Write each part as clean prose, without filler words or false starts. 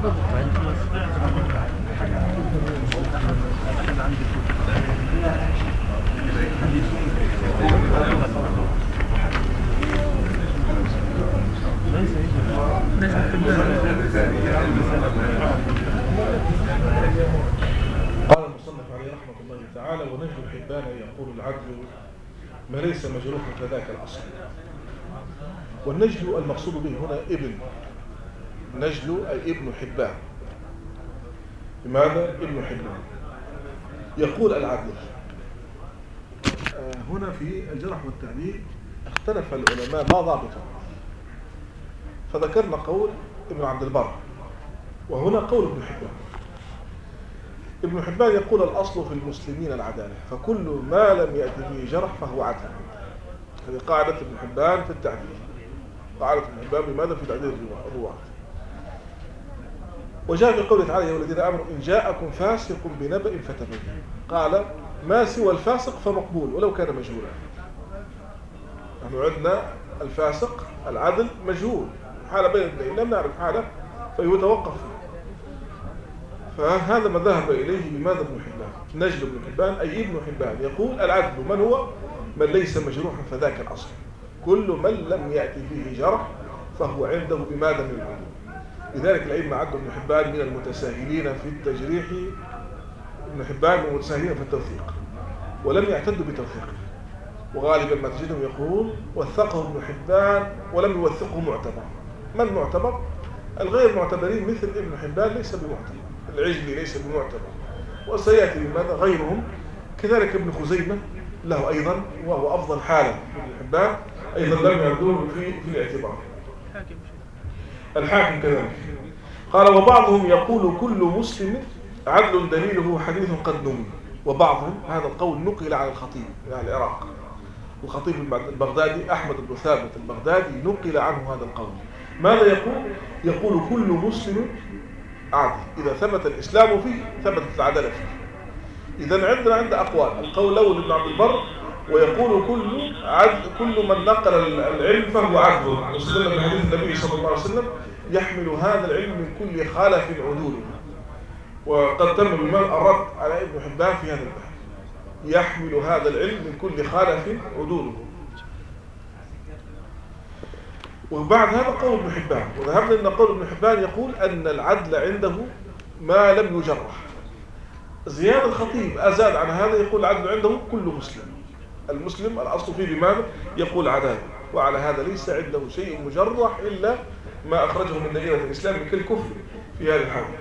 قال المصنف عليه رحمة الله تعالى: ونجل الحبان يقول العدل ما ليس مجروحا فذاك الأصل. والنجل المقصود به هنا ابن، نجل أي ابن حبان. لماذا ابن حبان؟ يقول العدل. هنا في الجرح والتعديل اختلف العلماء ما ضابطه، فذكرنا قول ابن عبد البر، وهنا قول ابن حبان. ابن حبان يقول الأصل في المسلمين العدالة، فكل ما لم يأتي به جرح فهو عدل. هذه قاعدة ابن حبان في التعديل، قاعدة ابن حبان بماذا في تعديل الرواة. وجاء في قوله تعالى: يا الذين آمنوا إن جاءكم فاسق بنبأ فتبينوا. قال ما سوى الفاسق فمقبول ولو كان مجهولا. نحن عندنا الفاسق العدل مجهول، حالة بين الاثنين لم نعرف حالة فيتوقف. فهذا ما ذهب إليه بماذا ابن حبان، نجل ابن حبان أي ابن حبان يقول العدل من هو؟ من ليس مجروحا فذاك الأصل. كل من لم يأتي فيه جرح فهو عنده بماذا من العلوم. لذلك الأئمة عدوا ابن حبان من المتساهلين في التجريح، ابن حبان من المتساهلين في التوثيق، ولم يعتدوا بتوثيقه. وغالبا ما تجدهم يقول وثقه ابن حبان ولم يوثقه معتبر. من معتبر؟ الغير معتبرين مثل ابن حبان ليس بمعتبر، العجلي ليس بمعتبر، وسيأتي بماذا غيرهم. كذلك ابن خزيمة له أيضا، وهو أفضل حالة ابن حبان، أيضا لم يعدوه في الاعتبار. الحاكم كذلك قال: وبعضهم يقول كل مسلم عدل دليله حديث قد نمي. وبعضهم، هذا القول نقل عن الخطيب يعني العراق، الخطيب البغدادي أحمد بن ثابت البغدادي نقل عنه هذا القول. ماذا يقول؟ يقول كل مسلم عادل، إذا ثبت الإسلام فيه ثبتت العدالة فيه. إذن عند أقوال، القول الأول ابن عبد البر ويقول كل من نقل العلم فهو عدل، واستدل بحديث النبي صلى الله عليه وسلم: يحمل هذا العلم من كل خلف عدوله. وقد تم بمن الرد على ابن حبان في هذا البحث: يحمل هذا العلم من كل خلف عدوله. وبعد هذا قول ابن حبان، وذهبنا أن قول ابن حبان يقول أن العدل عنده ما لم يجرح. زياد الخطيب أزاد عن هذا، يقول العدل عنده كل مسلم. المسلم الأصل فيه بماذا؟ يقول عدالة، وعلى هذا ليس عنده شيء مجرح إلا ما أخرجه من دائرة الإسلام كالكفر في هذه الحالة.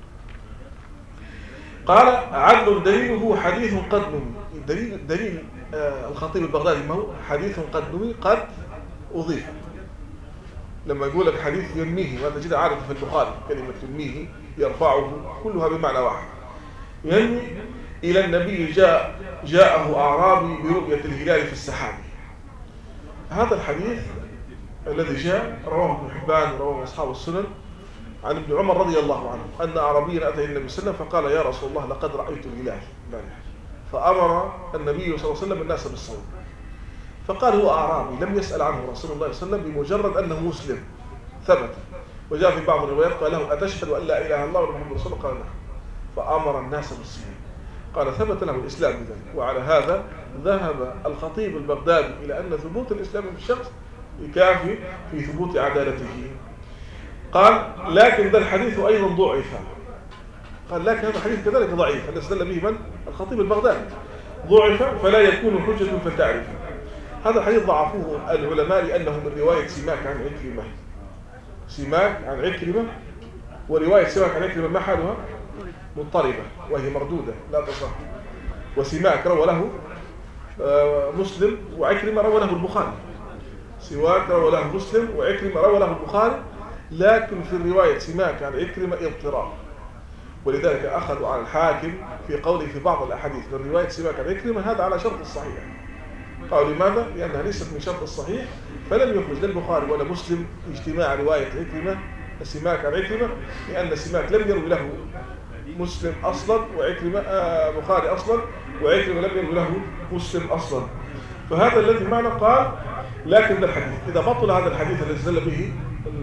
قال: عدل دليله حديث قد نمي. دليل الخطيب البغدادي ما هو؟ حديث قد نمي، قد أضيف. لما يقول لك حديث ينميه، وهذا جدا عارف في البخاري، كلمة ينميه يرفعه كلها بمعنى واحد. ينمي إلى النبي جاءه أعرابي برؤية الهلال في السحاب. هذا الحديث الذي جاء رواه ابن حبان ورواه أصحاب السنن عن ابن عمر رضي الله عنه أن أعرابيا أتى النبي صلى الله عليه وسلم فقال: يا رسول الله لقد رأيت الهلال. فأمر النبي صلى الله عليه وسلم الناس بالصوم. فقال هو أعرابي، لم يسأل عنه رسول الله صلى الله عليه وسلم بمجرد أنه مسلم ثبت. وجاء في بعض الروايات قال له: أتشهد أن لا إله إلا الله ومحمد رسول الله؟ قال نعم. فأمر الناس بالصيام. قال ثبت له الإسلام بذلك. وعلى هذا ذهب الخطيب البغدادي إلى أن ثبوت الإسلام في الشخص يكافي في ثبوت عدالته. قال: لكن ذا الحديث أيضا ضعف. قال: لكن هذا الحديث كذلك ضعيف، الذي استدل به من؟ الخطيب البغدادي. ضعف فلا يكون حجة فتعرف. هذا الحديث ضعفوه العلماء لأنه من رواية سماك عن عكرمة. سماك عن عكرمة، ورواية سماك عن عكرمة ما حالها؟ مضطربة وهي مردودة لا تصح. وسماك روى له مسلم، وعكرمة روى له البخاري. سماك روى له مسلم، وعكرمة روى له البخاري، لكن في الرواية سماك عن عكرمة اضطراب. ولذلك أخذوا على الحاكم في قوله في بعض الأحاديث من رواية سماك عن عكرمة هذا على شرط الصحيح. قالوا لماذا؟ لأنها ليست من شرط الصحيح، فلم يخرج للبخاري ولا مسلم اجتماع رواية عكرمة سماك عن عكرمة، لأن سماك لم يروي له مسلم أصلا، وعكرمة بخاري أصلا، وعكرمة لم يروي له مسلم أصلا. فهذا الذي معنى قال: لكن الحديث إذا بطل هذا الحديث الذي استدل به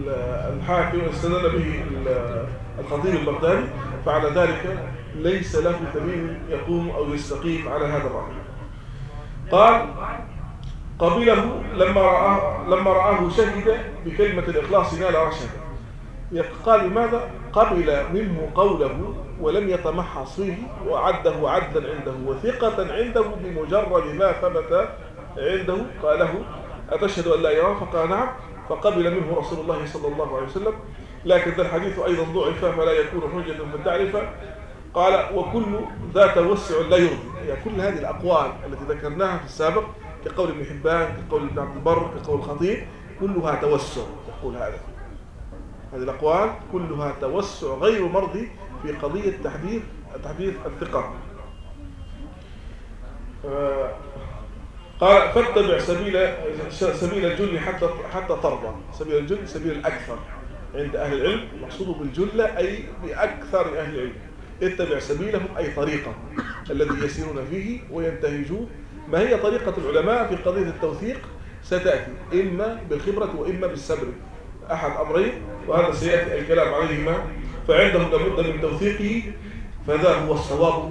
الحاكم استدل به الخطيب البغدادي، فعلى ذلك ليس له دليل يقوم أو يستقيم على هذا الرأي. قال قبله لما رآه شهد بكلمة الإخلاص نال رشدا. قال لماذا؟ قبل منه قوله ولم يتمحص فيه وعده عدلا عنده وثقة عنده بمجرد ما ثبت عنده. قاله أتشهد أن لا إله؟ فقال نعم، فقبل منه رسول الله صلى الله عليه وسلم. لكن ذا الحديث أيضا ضعف فلا يكون حجة في التعرفة. قال وكل ذا توسع لا يرضي. يعني كل هذه الأقوال التي ذكرناها في السابق كقول ابن حبان، كقول ابن عبد البر، كقول الخطيب، كلها توسع. يقول هذه الأقوال كلها توسع غير مرضي في قضية تحديث الثقة. قال فاتبع سبيل الجل حتى ترضى. سبيل الجل سبيل الأكثر عند أهل العلم، المقصود بالجلة أي بأكثر أهل العلم. اتبع سبيلهم أي طريقة الذي يسيرون فيه وينتهجون. ما هي طريقة العلماء في قضية التوثيق؟ ستأتي إما بالخبرة وإما بالسبر، أحد أمرين، وهذا سيأتي الكلام عليهما. فعندهم لابد من توثيقه، فذا هو الصواب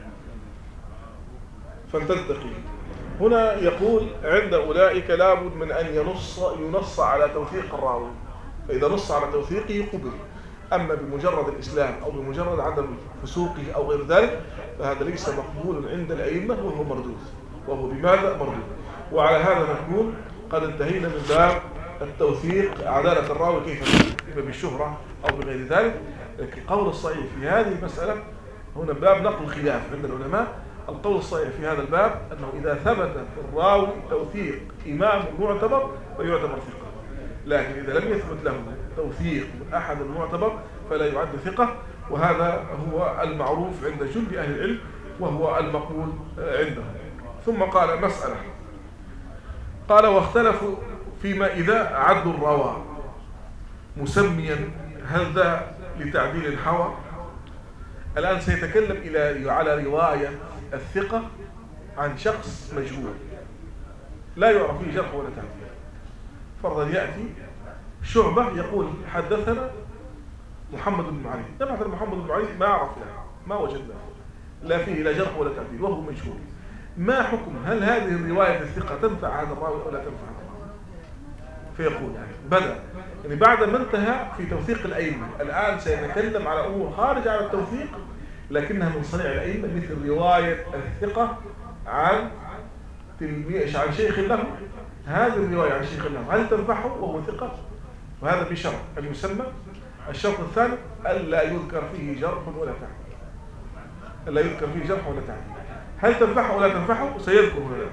فلتتقي. هنا يقول عند أولئك لابد من أن ينص على توثيق الراوي، فإذا نص على توثيقه قبل. أما بمجرد الإسلام أو بمجرد عدم فسوقه أو غير ذلك فهذا ليس مقبول عند الأئمة وهو مردود. وهو بماذا مردود؟ وعلى هذا نكون قد انتهينا من باب التوثيق، عدالة الراوي كيف بالشهرة أو بغير ذلك. لكن القول الصحيح في هذه المسألة هنا باب نقل خلاف عند العلماء. القول الصحيح في هذا الباب أنه إذا ثبت في الراوي توثيق إمام معتبر فيعتبر ثقة، لكن إذا لم يثبت له توثيق من أحد المعتبر فلا يعد ثقة. وهذا هو المعروف عند جل أهل العلم وهو المقبول عندهم. ثم قال مسألة، قال واختلفوا فيما إذا عدوا الرواة مسميا هل ذا لتعديل الحوى. الآن سيتكلم على رواية الثقة عن شخص مجهول لا يعرف فيه جرح ولا تعديل. فرضا يأتي شعبة يقول حدثنا محمد بن علي، طبعا محمد بن علي ما عرفنا ما وجدنا لا فيه لا جرح ولا تعديل وهو مجهول. ما حكم؟ هل هذه الرواية الثقة تنفع هذا الراوي أو لا تنفع هذا الراوي؟ فيقول بدأ يعني بعد ما انتهى في توثيق الأئمة الآن سيتكلم على أمور خارج على التوثيق لكنها من صنيع الأئمة، مثل رواية الثقة عن شيخ له. هذه الرواية عن شيخ له هل تنفعه وهو ثقة؟ وهذا بشرط أن يسمى. الشرط الثاني ألا يذكر فيه جرح ولا تعديل، ألا يذكر فيه جرح ولا تعديل. هل تنفعه ولا تنفعه؟ سيذكر هنا.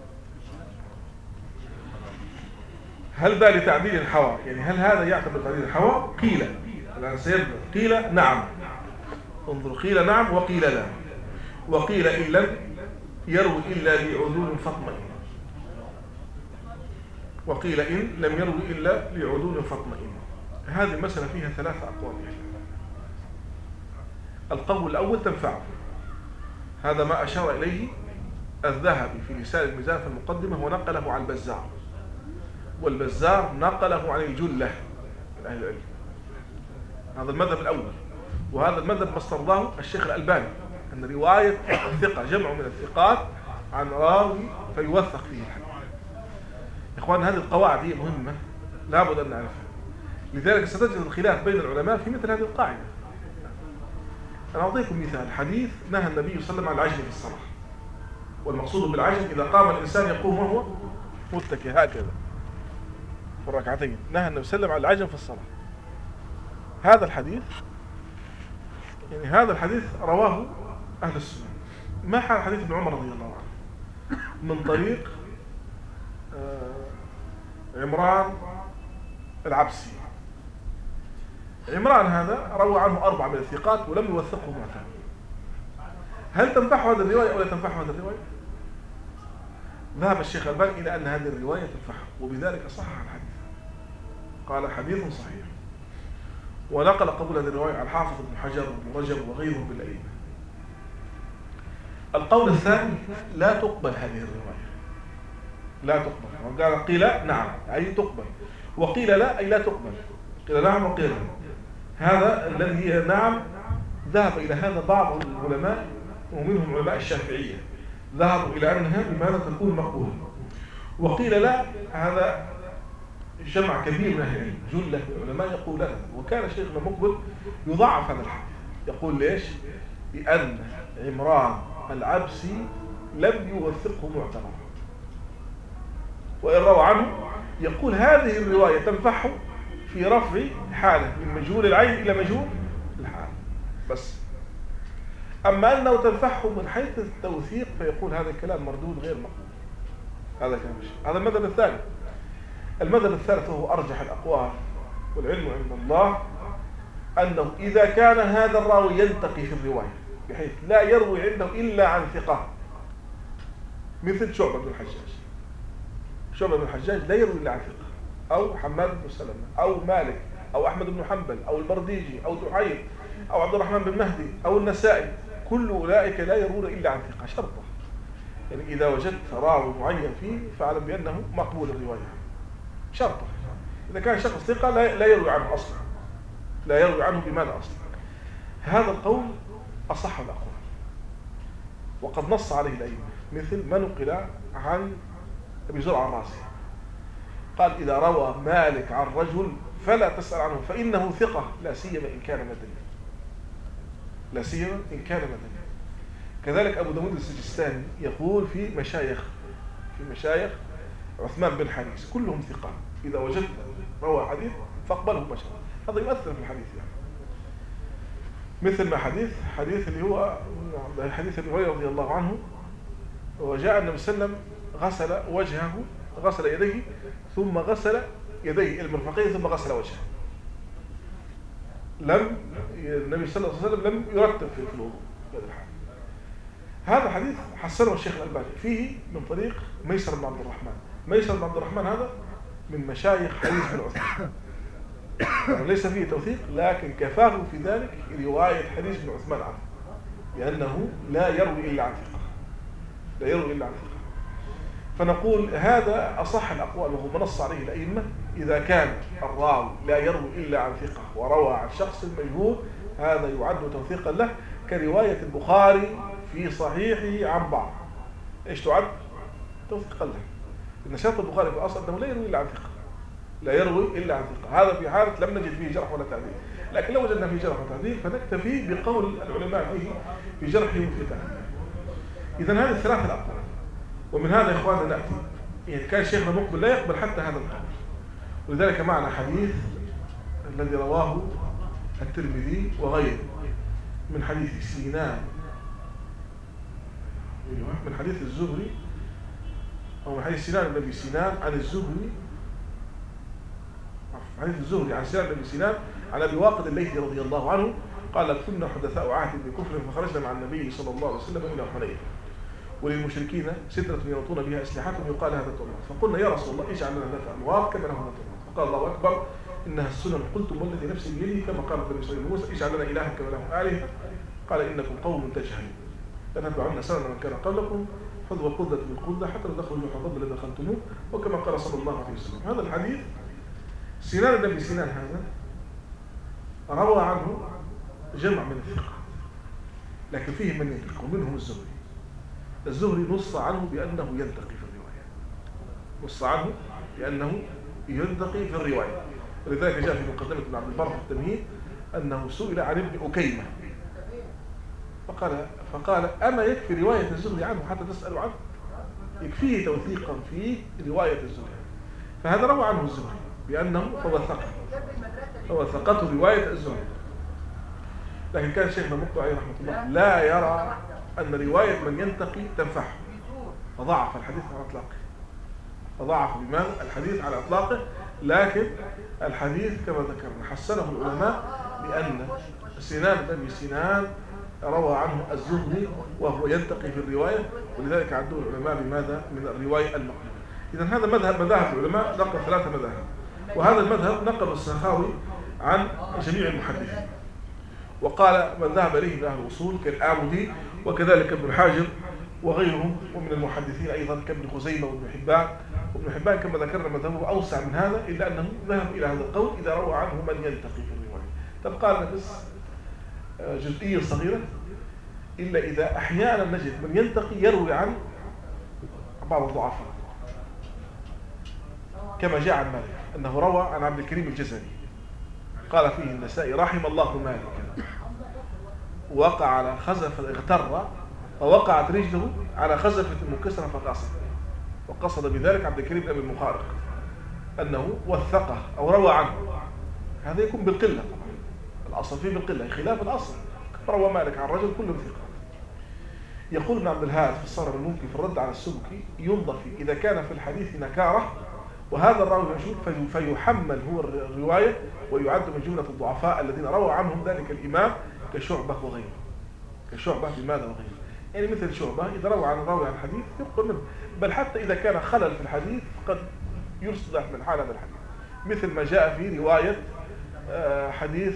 هل ذا لتعديل الحوى؟ يعني هل هذا يعتبر تعديل الحوى؟ قيل الآن سيذكر قيل نعم، انظر قيل نعم وقيل لا. وقيل إن لم يروي إلا لعدول فاطمئن، وقيل إن لم يروي إلا لعدول فاطمئن. هذه المسألة فيها ثلاثة أقوال. القول الأول تنفعه، هذا ما أشار إليه الذهبي في لسان الميزان في المقدمة ونقله عن البزار، والبزار نقله عن الجلة من أهل العلم. هذا المذهب الأول، وهذا المذهب ما استرضاه الشيخ الألباني أن رواية الثقة جمع من الثقات عن راوي فيوثق فيه الحديث. إخوان هذه القواعد هي مهمة لابد أن نعرفها، لذلك ستجد الخلاف بين العلماء في مثل هذه القاعدة. أنا أعطيكم مثال. حديث نهى النبي صلى الله عليه وسلم عن العجل في الصلاة، والمقصود بالعجل إذا قام الإنسان يقوم وهو متكئ هكذا في الركعتين. نهى النبي صلى الله عليه وسلم عن العجل في الصلاة. هذا الحديث يعني هذا الحديث رواه أهل السنة. ما حال حديث ابن عمر رضي الله عنه من طريق عمران العبسي. عمران هذا روى عنه 4 من الثقات ولم يوثقه معتمد. هل تنفعه هذه الرواية أو لا تنفعه هذه الرواية؟ ذهب الشيخ الألباني إلى أن هذه الرواية تنفعه، وبذلك صحح الحديث، قال حديث صحيح. ونقل قبول هذه الرواية عن حافظ بن حجر وابن رجب وغيرهم بالأئمة. القول الثاني لا تقبل هذه الرواية، لا تقبل. وقال قيل نعم أي تقبل، وقيل لا أي لا تقبل. قيل نعم وقيل لا. هذا الذي هي نعم ذهب إلى هذا بعض العلماء ومنهم علماء الشافعية ذهبوا إلى أنها بماذا تكون مقبولة. وقيل لا، هذا جمع كبير من أهل العلم جلة من العلماء يقول لا. وكان شيخنا مقبل يضعف هذا الحديث، يقول ليش؟ بأن عمران العبسي لم يوثقه معتبر، وإن روى عنه يقول هذه الرواية تنفعه في رفع حاله من مجهول العين إلى مجهول الحال بس. أما أنه تنفعه من حيث التوثيق فيقول هذا الكلام مردود غير مقبول. هذا كلام هذا المذهب الثاني. المذهب الثالث وهو أرجح الأقوال والعلم عند الله أنه إذا كان هذا الراوي ينتقي في الرواية بحيث لا يروي عنده إلا عن ثقة، مثل شعبة بن الحجاج. شعبة بن الحجاج لا يروي إلا عن ثقة، أو حماد بن سلمة، أو مالك، أو أحمد بن حنبل، أو البرديجي، أو دحيم، أو عبد الرحمن بن مهدي، أو النسائي، كل أولئك لا يرون إلا عن ثقة شرطة. يعني إذا وجدت راوي معين فيه فاعلم بأنه مقبول الرواية شرطة. إذا كان شخص ثقة لا يروي عنه أصلا، لا يروي عنه بماذا أصلا. هذا القول أصح الأقوال وقد نص عليه الأئمة، مثل ما نقل عن أبي زرع الرازي قال إذا روى مالك عن رجل فلا تسأل عنه فإنه ثقة لا سيما إن كان مدني، لا سيما إن كان مدني. كذلك أبو داود السجستاني يقول في مشايخ عثمان بن حنيس كلهم ثقة، إذا وجدت روى حديث فاقبله مشايخ. هذا يؤثر في الحديث يعني. مثل ما حديث اللي هو حديث ابي هريرة رضي الله عنه، وجاء النبي صلى الله عليه وسلم غسل وجهه، غسل يديه ثم غسل يديه المرفقين ثم غسل وجهه. النبي صلى الله عليه وسلم لم يرتب في الوضوء بهذا الحال. هذا الحديث حسنه الشيخ الألباني فيه من طريق ميسر بن عبد الرحمن. ميسر بن عبد الرحمن هذا من مشايخ حديث بن عثمان، يعني ليس فيه توثيق لكن كفاه في ذلك رواية حديث بن عثمان عنه لأنه لا يروي إلا عن ثقة، لا يروي إلا عن ثقة. فنقول هذا أصح الأقوال وهو منص عليه الأئمة. إذا كان الراوي لا يروي إلا عن ثقة وروى عن شخص مجهول هذا يعد توثيقا له، كرواية البخاري في صحيحه عن بعض. إيش تعد؟ توثيقا له. إن شرط البخاري في الأصل أنه لا يروي إلا عن ثقة، لا يروي إلا عن ثقة. هذا في حالة لم نجد فيه جرح ولا تعديل، لكن لو وجدنا فيه جرح وتعديل فنكتفي بقول العلماء فيه في جرحه وفي تعديله. إذن هذه الثلاث الأقوال. ومن هذا يا إخواننا نأتي، يعني كان شيخنا مقبل لا يقبل حتى هذا القول، ولذلك معنا حديث الذي رواه الترمذي وغيره من حديث سينان، من حديث الزهري أو من حديث سينان بن سينان عن الزهري، حديث الزهري عن سينان بن سينان عن أبي واقد الليثي رضي الله عنه قال كنا حدثاء عهد بكفر فخرجنا مع النبي صلى الله عليه وسلم إلى حنين وللمشركين سترة يرطون بها أسلحتهم يقال هذا التورات، فقلنا يا رسول الله اجعل لنا ذات أنواط كما له التورات، فقال الله أكبر إنها السنن قلتم والذي نفسي بيده كما قال النبي صلى الله عليه وسلم اجعل لنا إلها كما له آلهة قال إنكم قوم تجهلون لنتبعن سنن من كان قبلكم حذو القدة بالقدة حتى لو دخلوا جحر الضب الذي دخلتموه وكما قال صلى الله عليه وسلم. هذا الحديث سينان بن سينان هذا روى عنه جمع من الثقات لكن فيه من ينتقي ومنهم الزهري نص عنه بأنه ينتقي في الرواية، نص عنه بأنه ينتقي في الرواية. ولذلك جاء في مقدمة ابن عبد البر في التمهيد أنه سئل عن ابن أكيمة فقال أما يكفي رواية الزهري عنه حتى تسأل عنه؟ يكفيه توثيقا في رواية الزهري. فهذا روى عنه الزهري بأنه فوثقته رواية الزهري. لكن كان شيخنا مقبل عليه رحمة الله لا يرى أن رواية من ينتقي تنفعه، فضعف الحديث على إطلاقه، فضعف بماذا الحديث على إطلاقه. لكن الحديث كما ذكرنا حسنه العلماء بأن سينان بن سينان روى عنه الزهري وهو ينتقي في الرواية، ولذلك عدوه العلماء بماذا من الرواية المقبولة. إذن هذا مذهب العلماء نقل 3 مذاهب، وهذا المذهب نقل السخاوي عن جميع المحدثين، وقال من ذهب إليه من أهل الأصول كالآمدي وكذلك ابن حاجر وغيرهم ومن المحدثين أيضا كابن خزيمة وابن حبان. وابن حبان كما ذكرنا مذهبه أوسع من هذا، إلا أنه ذهب إلى هذا القول إذا روى عنه من يلتقي في الرواية. تبقى لنا بس جزئية صغيرة، إلا إذا أحيانا نجد من يلتقي يروي عن بعض الضعفاء، كما جاء عن مالك أنه روى عن عبد الكريم الجزري قال فيه النسائي رحم الله مالكا وقع على خزف اغتر فوقعت رجله على خزفة منكسرة فقصد، وقصد بذلك عبد الكريم بن أبي المخارق أنه وثقه أو روى عنه. هذا يكون بالقلة طبعا، الأصل فيه بالقلة خلاف الأصل. روى مالك عن رجل كله ثقة. يقول ابن عبد الهاد في الصرم الممكن في الرد على السبكي ينظر فيه إذا كان في الحديث نكارة وهذا الراوي مشهور فيحمل هو الرواية ويعد من جملة الضعفاء الذين روى عنهم ذلك الإمام كشعبة وغيره. كشعبة لماذا وغيره؟ يعني مثل شعبة إذا روى عن الراوي عن الحديث يقبل منه، بل حتى إذا كان خلل في الحديث قد يصلح من حال هذا الحديث، مثل ما جاء في رواية حديث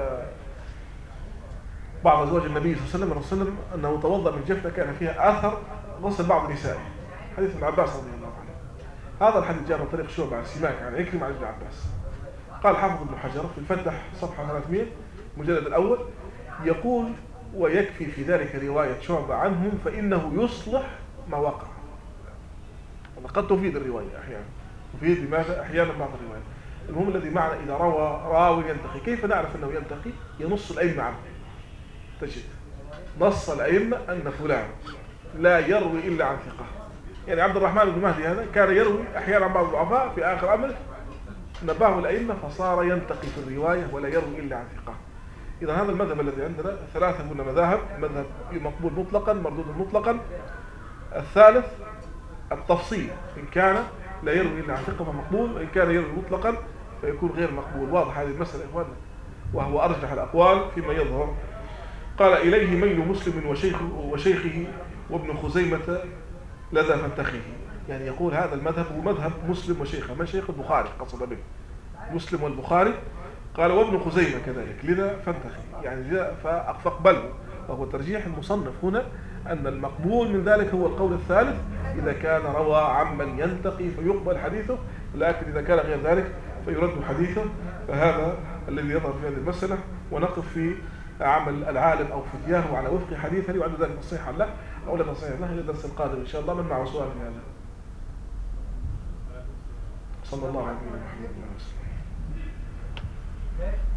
بعض أزواج النبي صلى الله عليه وسلم أنه توضأ من جفنة كان فيها آثر غسل بعض نسائه، حديث ابن عباس رضي الله عنه. هذا الحديث جاء من طريق شعبة عن سماك عن عكرمة عن ابن عباس. قال حافظ ابن حجر في الفتح صفحة 300 المجلد الأول يقول ويكفي في ذلك رواية شعبة عنهم فإنه يصلح ما وقع. قد تفيد الرواية أحيانا، تفيد لماذا؟ أحيانا بعض الروايات. المهم الذي معنا إذا روى راوي يلتقي، كيف نعرف أنه يلتقي؟ ينص الأئمة عنه. تجد نص الأئمة أن فلان لا يروي إلا عن ثقة. يعني عبد الرحمن بن مهدي هذا كان يروي أحيانا عن بعض الضعفاء، في آخر أمره نباه الأئمة فصار ينتقي في الرواية ولا يروي إلا عن ثقة. إذا هذا المذهب الذي عندنا ثلاثة من مذاهب: مذهب مقبول مطلقا، مردود مطلقا. الثالث التفصيل، إن كان لا يروي إلا عن ثقة فمقبول، وإن كان يروي مطلقا فيكون غير مقبول. واضح هذه المسألة يا إخواننا، وهو أرجح الأقوال فيما يظهر. قال إليه ميل مسلم وشيخه وابن خزيمة لدى فانتخه. يعني يقول هذا المذهب هو مذهب مسلم وشيخه. من شيخ؟ البخاري قصد به مسلم والبخاري. قال وابن خزيمة كذلك لذا فانتخي، يعني جاء فاقبله. وهو ترجيح المصنف هنا أن المقبول من ذلك هو القول الثالث إذا كان روى عمن ينتقي فيقبل حديثه، لكن إذا كان غير ذلك فيرد حديثه. فهذا الذي يظهر في هذه المسألة، ونقف في عمل العالم أو فتياه على وفق حديثه يعد ذلك نصيحا له أو لا نصيحا له إلى الدرس القادم إن شاء الله. من معه سؤال في هذا؟ صلى الله عليه وسلم.